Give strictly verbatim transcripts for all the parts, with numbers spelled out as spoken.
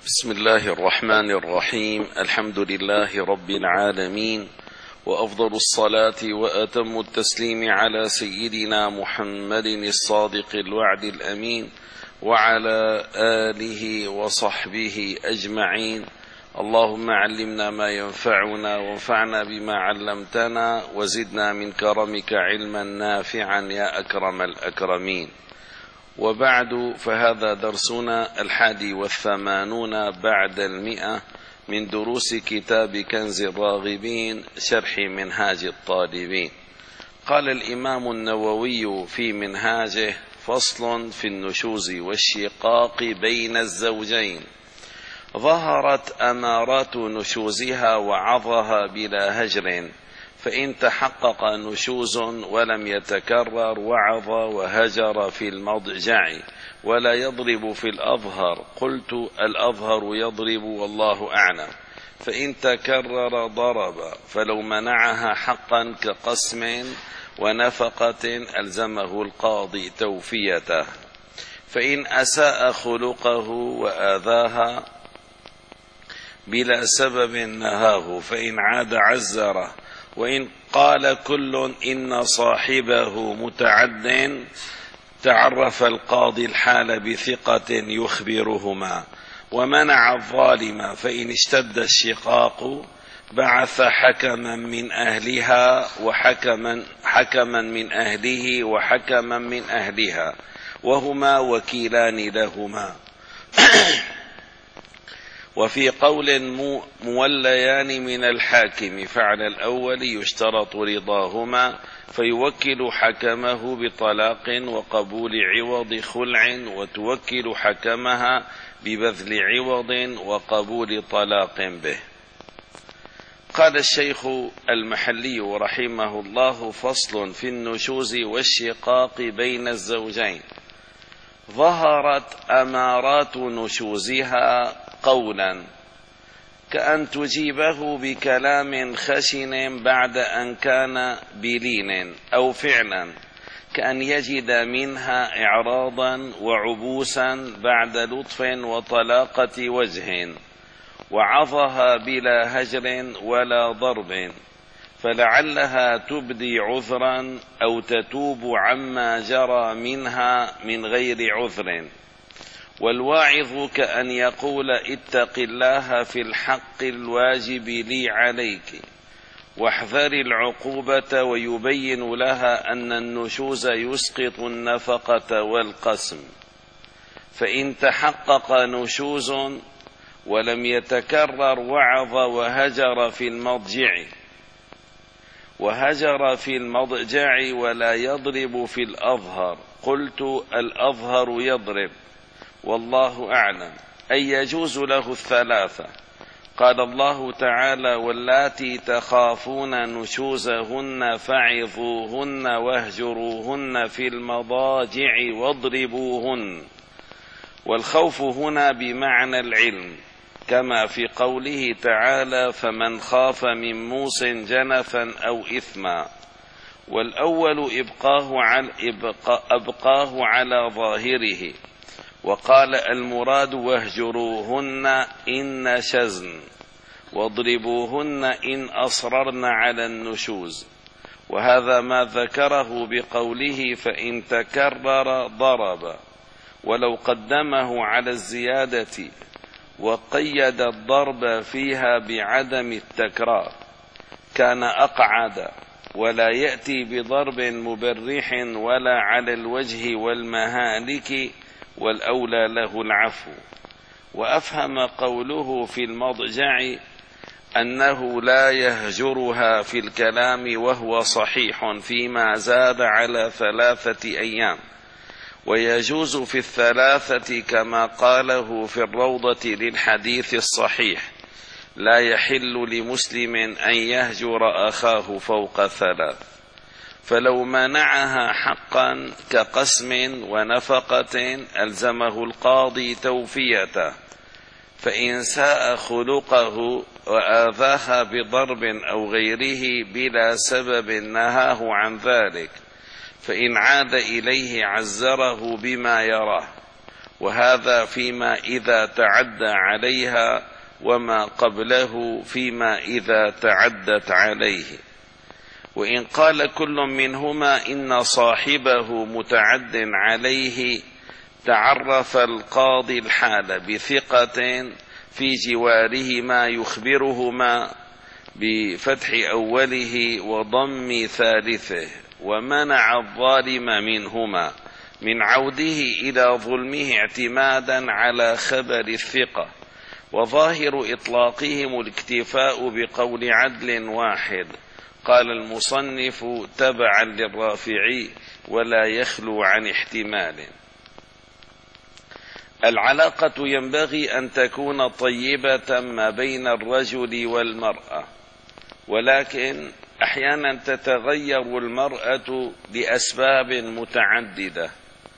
بسم الله الرحمن الرحيم. الحمد لله رب العالمين، وأفضل الصلاة وأتم التسليم على سيدنا محمد الصادق الوعد الأمين وعلى آله وصحبه أجمعين. اللهم علمنا ما ينفعنا وانفعنا بما علمتنا وزدنا من كرمك علما نافعا يا أكرم الأكرمين. وبعد، فهذا درسنا الحادي والثمانون بعد المئة من دروس كتاب كنز الراغبين شرح منهاج الطالبين. قال الإمام النووي في منهاجه: فصل في النشوز والشقاق بين الزوجين. ظهرت أمارات نشوزها وعظها بلا هجر، فإن تحقق نشوز ولم يتكرر وعظ وهجر في المضجع ولا يضرب في الأظهر، قلت الأظهر يضرب والله أعلم. فإن تكرر ضرب، فلو منعها حقا كقسم ونفقة ألزمه القاضي توفيته. فإن أساء خلقه وآذاها بلا سبب نهاه، فإن عاد عزره. وإن قال كل إن صاحبه متعد، تعرف القاضي الحال بثقة يخبرهما. ومنع الظالم، فإن اشتد الشقاق بعث حكما من أهلها وحكما حكما من أهله وحكما من أهلها، وهما وكيلان لهما. وفي قول موليان من الحاكم، فعلى الأول يشترط رضاهما، فيوكل حكمه بطلاق وقبول عوض خلع، وتوكل حكمها ببذل عوض وقبول طلاق به. قال الشيخ المحلي رحمه الله: فصل في النشوز والشقاق بين الزوجين. ظهرت أمارات نشوزها قولا، كأن تجيبه بكلام خشن بعد أن كان بلين، أو فعلا كأن يجد منها إعراضا وعبوسا بعد لطف وطلاقة وجه، وعظها بلا هجر ولا ضرب، فلعلها تبدي عذرا أو تتوب عما جرى منها من غير عذر. والواعظ كأن يقول: اتق الله في الحق الواجب لي عليك، واحذر العقوبة، ويبين لها أن النشوز يسقط النفقة والقسم. فإن تحقق نشوز ولم يتكرر وعظ وهجر في المضجع وهجر في المضجع ولا يضرب في الأظهر، قلت الأظهر يضرب والله أعلم. أي يجوز له الثلاثة. قال الله تعالى: واللاتي تخافون نشوزهن فعظوهن واهجروهن في المضاجع واضربوهن. والخوف هنا بمعنى العلم، كما في قوله تعالى: فمن خاف من موص جنفا أو إثما. والأول إبقاه على, أبقاه على ظاهره. وقال المراد: واهجروهن إن نشزن، واضربوهن إن أصررن على النشوز. وهذا ما ذكره بقوله: فإن تكرر ضرب، ولو قدمه على الزيادة وقيد الضرب فيها بعدم التكرار كان أقعد، ولا يأتي بضرب مبرح ولا على الوجه والمهالك، والأولى له العفو. وأفهم قوله في المضجع أنه لا يهجرها في الكلام، وهو صحيح فيما زاد على ثلاثة أيام، ويجوز في الثلاثة كما قاله في الروضة للحديث الصحيح: لا يحل لمسلم أن يهجر أخاه فوق ثلاث. فلو منعها حقا كقسم ونفقة ألزمه القاضي توفيته. فإن ساء خلقه وآذاها بضرب أو غيره بلا سبب نهاه عن ذلك، فإن عاد إليه عزره بما يراه، وهذا فيما إذا تعدى عليها، وما قبله فيما إذا تعدت عليه. وإن قال كل منهما إن صاحبه متعد عليه، تعرف القاضي الحال بثقة في جوارهما يخبرهما بفتح أوله وضم ثالثه، ومنع الظالم منهما من عوده إلى ظلمه اعتمادا على خبر الثقة. وظاهر إطلاقهم الاكتفاء بقول عدل واحد. قال المصنف تبعا للرافعي ولا يخلو عن احتمال. العلاقة ينبغي أن تكون طيبة ما بين الرجل والمرأة، ولكن أحيانا تتغير المرأة لأسباب متعددة.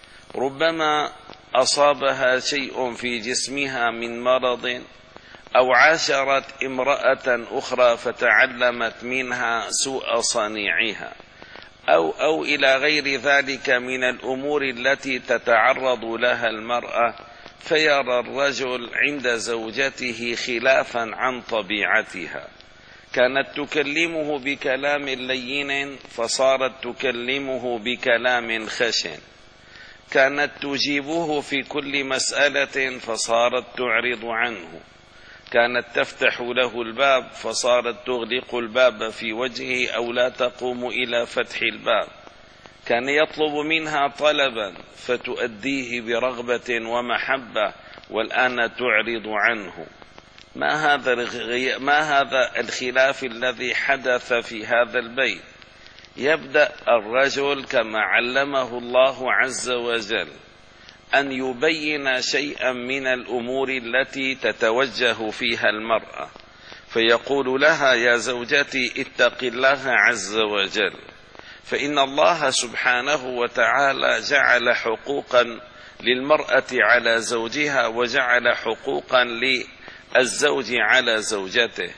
ربما أصابها شيء في جسمها من مرض، أو عاشرت امرأة أخرى فتعلمت منها سوء صنيعها، أو, أو إلى غير ذلك من الأمور التي تتعرض لها المرأة، فيرى الرجل عند زوجته خلافا عن طبيعتها. كانت تكلمه بكلام لين فصارت تكلمه بكلام خشن، كانت تجيبه في كل مسألة فصارت تعرض عنه، كانت تفتح له الباب فصارت تغلق الباب في وجهه أو لا تقوم إلى فتح الباب، كان يطلب منها طلبا فتؤديه برغبة ومحبة، والآن تعرض عنه. ما هذا ما هذا الخلاف الذي حدث في هذا البيت؟ يبدأ الرجل كما علمه الله عز وجل أن يبين شيئا من الأمور التي تتوجه فيها المرأة، فيقول لها يا زوجتي اتق الله عز وجل، فإن الله سبحانه وتعالى جعل حقوقا للمرأة على زوجها، وجعل حقوقا للزوج على زوجته،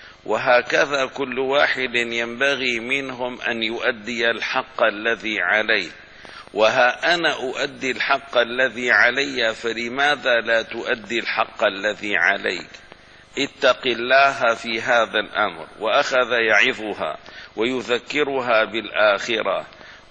وهكذا كل واحد ينبغي منهم أن يؤدي الحق الذي عليه. وها أنا أؤدي الحق الذي علي، فلماذا لا تؤدي الحق الذي عليك؟ اتق الله في هذا الأمر. وأخذ يعظها ويذكرها بالآخرة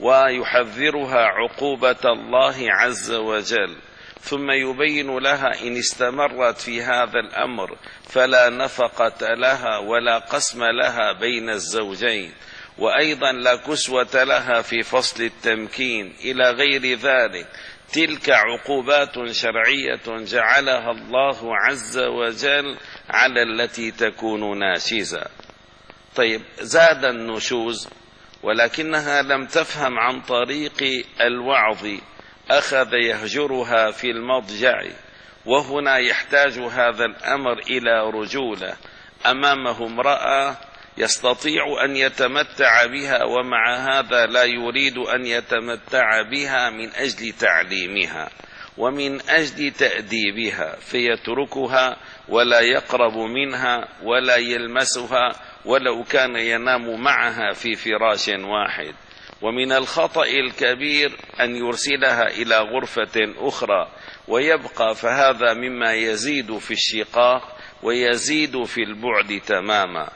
ويحذرها عقوبة الله عز وجل، ثم يبين لها إن استمرت في هذا الأمر فلا نفقة لها ولا قسم لها بين الزوجين، وأيضا لا كسوة لها في فصل التمكين إلى غير ذلك. تلك عقوبات شرعية جعلها الله عز وجل على التي تكون ناشزة. طيب، زاد النشوز ولكنها لم تفهم عن طريق الوعظ، أخذ يهجرها في المضجع، وهنا يحتاج هذا الأمر إلى رجولة. أمامه امرأة يستطيع أن يتمتع بها، ومع هذا لا يريد أن يتمتع بها من أجل تعليمها ومن أجل تأديبها، فيتركها ولا يقرب منها ولا يلمسها ولو كان ينام معها في فراش واحد. ومن الخطأ الكبير أن يرسلها إلى غرفة أخرى ويبقى، فهذا مما يزيد في الشقاق ويزيد في البعد تماما.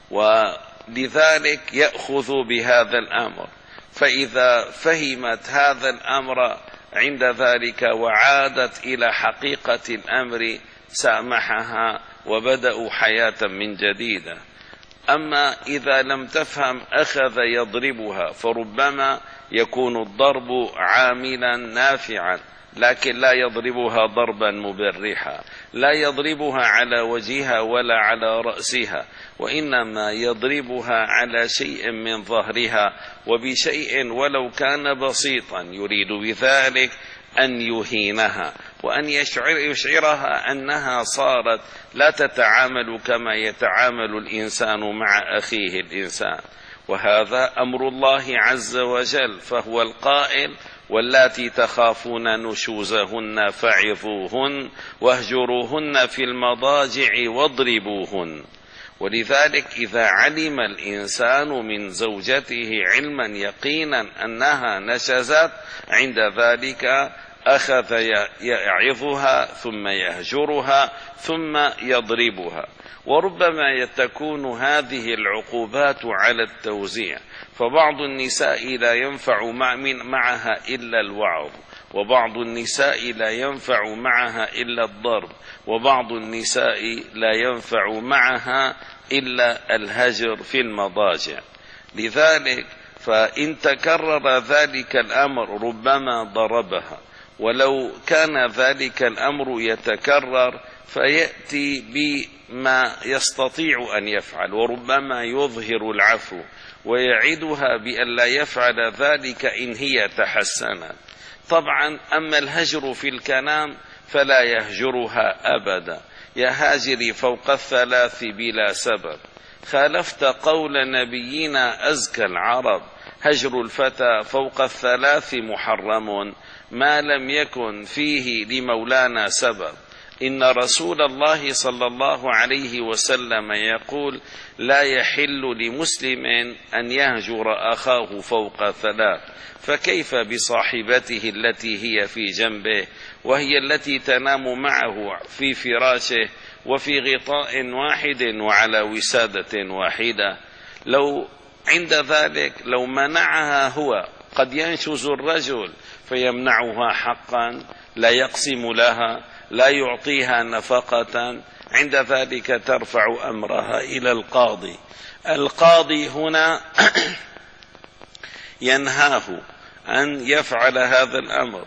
ولذلك يأخذ بهذا الأمر، فإذا فهمت هذا الأمر عند ذلك وعادت إلى حقيقة الأمر سامحها وبدأوا حياة من جديدة. أما إذا لم تفهم أخذ يضربها، فربما يكون الضرب عاملا نافعا، لكن لا يضربها ضربا مبرحا، لا يضربها على وجهها ولا على رأسها، وإنما يضربها على شيء من ظهرها وبشيء ولو كان بسيطا، يريد بذلك أن يهينها وأن يشعر يشعرها أنها صارت لا تتعامل كما يتعامل الإنسان مع أخيه الإنسان. وهذا أمر الله عز وجل، فهو القائل واللاتي تخافون نشوزهن فعظوهن واهجروهن في المضاجع واضربوهن. ولذلك إذا علم الإنسان من زوجته علما يقينا أنها نشزت، عند ذلك أخذ يعظها ثم يهجرها ثم يضربها. وربما تكون هذه العقوبات على التوزيع، فبعض النساء لا ينفع معها إلا الوعظ، وبعض النساء لا ينفع معها إلا الضرب، وبعض النساء لا ينفع معها إلا الهجر في المضاجع. لذلك فإن تكرر ذلك الأمر ربما ضربها، ولو كان ذلك الأمر يتكرر فيأتي بما يستطيع أن يفعل، وربما يظهر العفو ويعدها بأن لا يفعل ذلك إن هي تحسنت. طبعا أما الهجر في الكلام فلا يهجرها أبدا، يا هاجري فوق الثلاث بلا سبب. خالفت قول نبينا أزكى العرب، هجر الفتى فوق الثلاث محرم ما لم يكن فيه لمولانا سبب. إن رسول الله صلى الله عليه وسلم يقول: لا يحل لمسلم أن يهجر أخاه فوق ثلاث، فكيف بصاحبته التي هي في جنبه وهي التي تنام معه في فراشه وفي غطاء واحد وعلى وسادة واحدة؟ لو عند ذلك لو منعها هو، قد ينشز الرجل فيمنعها حقا، لا يقسم لها، لا يعطيها نفقة، عند ذلك ترفع أمرها إلى القاضي. القاضي هنا ينهاه أن يفعل هذا الأمر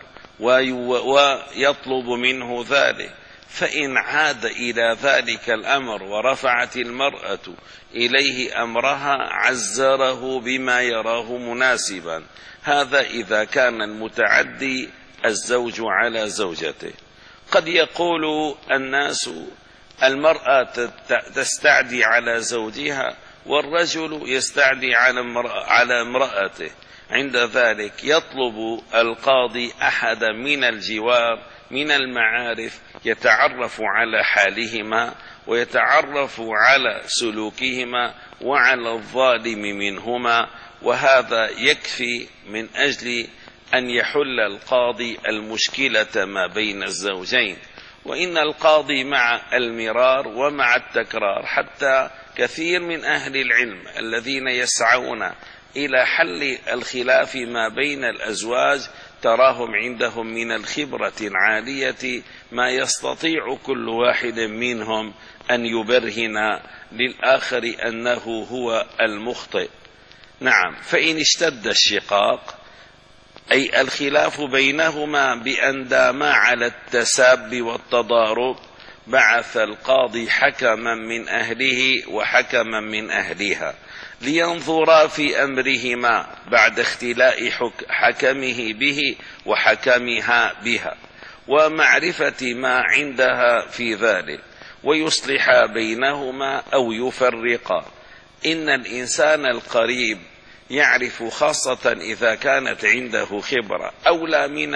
ويطلب منه ذلك، فإن عاد إلى ذلك الأمر ورفعت المرأة إليه أمرها عزره بما يراه مناسبا. هذا إذا كان المتعدي الزوج على زوجته. قد يقول الناس المرأة تستعدي على زوجها والرجل يستعدي على امرأته، عند ذلك يطلب القاضي أحد من الجوار من المعارف يتعرف على حالهما ويتعرف على سلوكهما وعلى الظالم منهما، وهذا يكفي من أجل أن يحل القاضي المشكلة ما بين الزوجين. وإن القاضي مع المرار ومع التكرار، حتى كثير من أهل العلم الذين يسعون إلى حل الخلاف ما بين الأزواج تراهم عندهم من الخبرة العالية ما يستطيع كل واحد منهم أن يبرهن للآخر أنه هو المخطئ. نعم، فإن اشتد الشقاق أي الخلاف بينهما بأن داما على التساب والتضارب، بعث القاضي حكما من أهله وحكما من أهلها لينظرا في أمرهما بعد اختلاء حكمه به وحكمها بها ومعرفة ما عندها في ذلك، ويصلحا بينهما أو يفرقا. إن الإنسان القريب يعرف، خاصة إذا كانت عنده خبرة، أولى من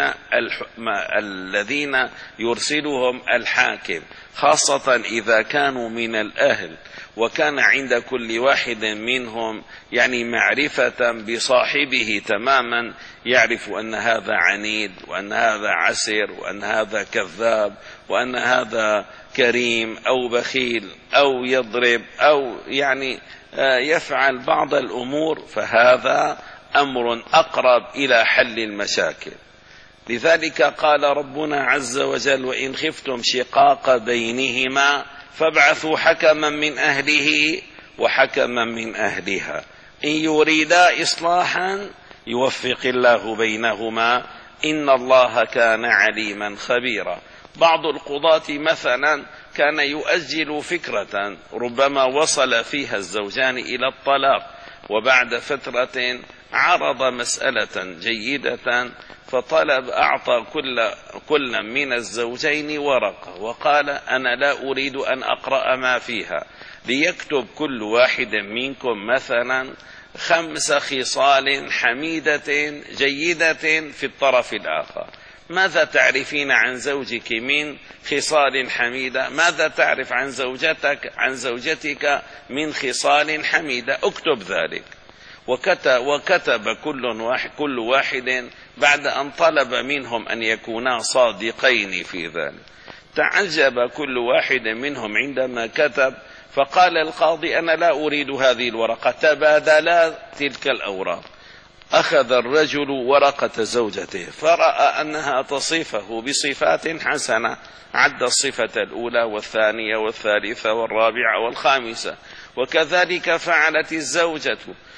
الذين يرسلهم الحاكم، خاصة إذا كانوا من الأهل وكان عند كل واحد منهم يعني معرفة بصاحبه تماما، يعرف أن هذا عنيد وأن هذا عسر وأن هذا كذاب وأن هذا كريم أو بخيل أو يضرب أو يعني يفعل بعض الأمور، فهذا أمر أقرب إلى حل المشاكل. لذلك قال ربنا عز وجل: وإن خفتم شقاق بينهما فابعثوا حكما من أهله وحكما من أهلها إن يريدا إصلاحا يوفق الله بينهما إن الله كان عليما خبيرا. بعض القضاة مثلا كان يؤجل فكرة ربما وصل فيها الزوجان إلى الطلاق، وبعد فترة عرض مسألة جيدة فطلب أعطى كل, كل من الزوجين ورقة وقال: أنا لا أريد أن أقرأ ما فيها، ليكتب كل واحد منكم مثلا خمس خصال حميدة جيدة في الطرف الآخر. ماذا تعرفين عن زوجك من خصال حميدة؟ ماذا تعرف عن زوجتك عن زوجتك من خصال حميدة؟ اكتب ذلك. وكتب, وكتب كل واحد, كل واحد بعد أن طلب منهم أن يكونا صادقين في ذلك. تعجب كل واحد منهم عندما كتب، فقال القاضي: أنا لا أريد هذه الورقة. تبادلا تلك الأوراق. أخذ الرجل ورقة زوجته فرأى أنها تصفه بصفات حسنة، عد الصفة الأولى والثانية والثالثة والرابعة والخامسة، وكذلك فعلت الزوجة،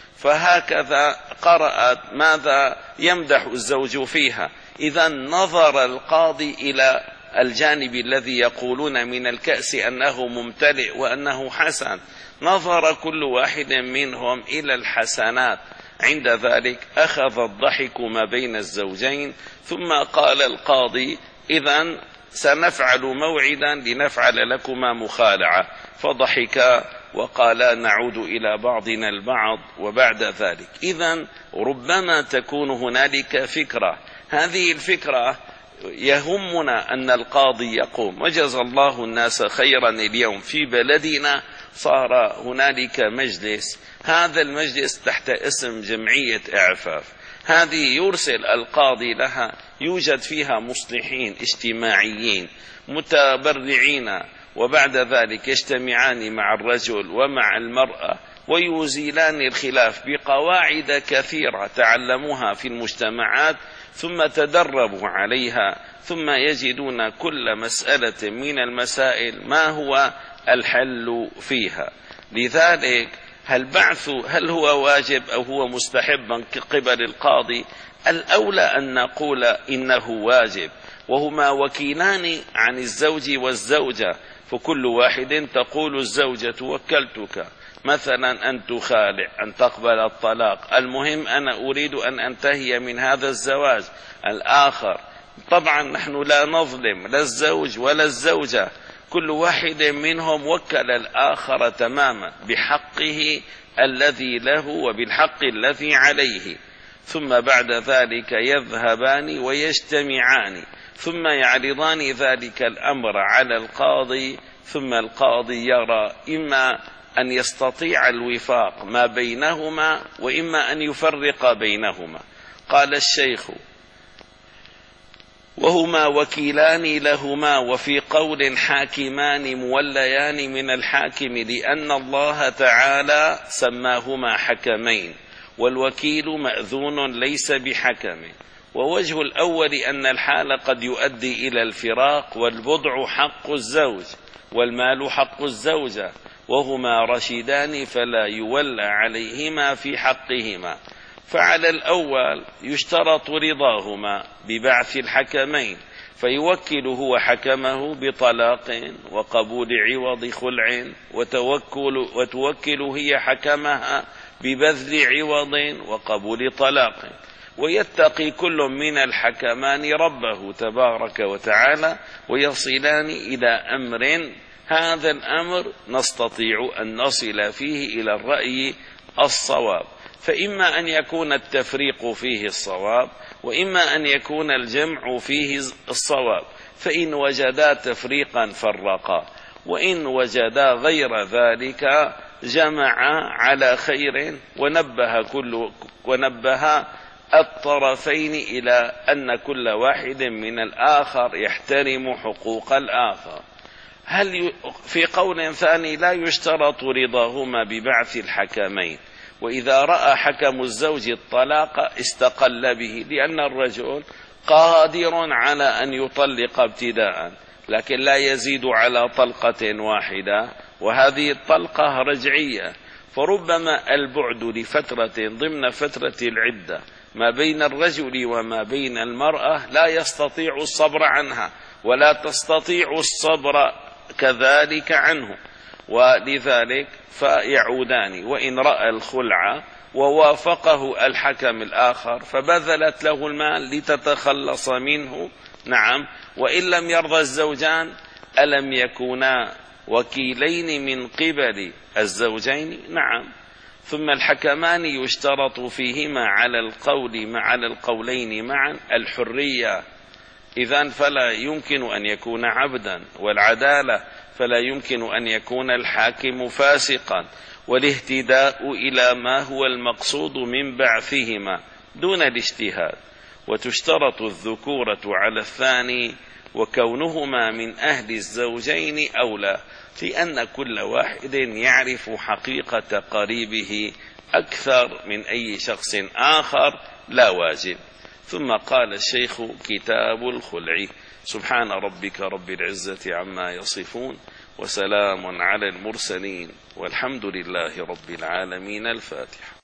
فهكذا قرأت ماذا يمدح الزوج فيها. إذا نظر القاضي إلى الجانب الذي يقولون من الكأس أنه ممتلئ وأنه حسن، نظر كل واحد منهم إلى الحسنات. عند ذلك أخذ الضحك ما بين الزوجين، ثم قال القاضي: إذن سنفعل موعدا لنفعل لكما مخالعة. فضحكا وقالا: نعود إلى بعضنا البعض. وبعد ذلك إذن ربما تكون هنالك فكرة، هذه الفكرة يهمنا أن القاضي يقوم. وجزى الله الناس خيرا، اليوم في بلدنا صار هنالك مجلس، هذا المجلس تحت اسم جمعية إعفاف، هذه يرسل القاضي لها، يوجد فيها مصلحين اجتماعيين متبرعين، وبعد ذلك يجتمعان مع الرجل ومع المرأة ويزيلان الخلاف بقواعد كثيرة تعلموها في المجتمعات ثم تدربوا عليها، ثم يجدون كل مسألة من المسائل ما هو الحل فيها. لذلك هل بعث هل هو واجب أو هو مستحب قبل القاضي؟ الأولى أن نقول إنه واجب، وهما وكيلان عن الزوج والزوجة، فكل واحد تقول الزوجة: وكلتك مثلا أن تخالع، أن تقبل الطلاق، المهم أنا أريد أن أنتهي من هذا الزواج. الآخر طبعا نحن لا نظلم لا الزوج ولا الزوجة، كل واحد منهم وكل الآخر تماما بحقه الذي له وبالحق الذي عليه، ثم بعد ذلك يذهبان ويجتمعان، ثم يعرضان ذلك الأمر على القاضي، ثم القاضي يرى إما أن يستطيع الوفاق ما بينهما وإما أن يفرق بينهما. قال الشيخ: وهما وكيلان لهما، وفي قول حاكمان موليان من الحاكم، لأن الله تعالى سماهما حكمين، والوكيل مأذون ليس بحكم. ووجه الأول أن الحال قد يؤدي إلى الفراق، والبضع حق الزوج والمال حق الزوجة، وهما رشيدان فلا يولى عليهما في حقهما. فعلى الأول يشترط رضاهما ببعث الحكمين، فيوكل هو حكمه بطلاق وقبول عوض خلع، وتوكل وتوكل هي حكمها ببذل عوض وقبول طلاق، ويتقي كل من الحكمان ربه تبارك وتعالى، ويصلان إلى أمر، هذا الأمر نستطيع أن نصل فيه إلى الرأي الصواب، فإما أن يكون التفريق فيه الصواب، وإما أن يكون الجمع فيه الصواب. فإن وجدا تفريقا فرقا، وإن وجدا غير ذلك جمع على خير، ونبه كل ونبه الطرفين إلى أن كل واحد من الآخر يحترم حقوق الآخر. هل في قول ثاني لا يشترط رضاهما ببعث الحكمين، وإذا رأى حكم الزوج الطلاق استقل به، لأن الرجل قادر على أن يطلق ابتداء، لكن لا يزيد على طلقة واحدة، وهذه الطلقة رجعية، فربما البعد لفترة ضمن فترة العدة ما بين الرجل وما بين المرأة لا يستطيع الصبر عنها، ولا تستطيع الصبر كذلك عنه، ولذلك فيعودان. وإن رأى الخلع ووافقه الحكم الآخر فبذلت له المال لتتخلص منه، نعم. وإن لم يرضى الزوجان ألم يكونا وكيلين من قبل الزوجين؟ نعم. ثم الحكمان يشترط فيهما على القول مع على القولين معا الحرية، إذن فلا يمكن أن يكون عبدا، والعدالة فلا يمكن أن يكون الحاكم فاسقا، والاهتداء إلى ما هو المقصود من بعثهما دون الاجتهاد. وتشترط الذكورة على الثاني، وكونهما من أهل الزوجين أولى، لأن كل واحد يعرف حقيقة قريبه أكثر من أي شخص آخر، لا واجب. ثم قال الشيخ: كتاب الخلع. سبحان ربك رب العزة عما يصفون، وسلام على المرسلين، والحمد لله رب العالمين. الفاتحة.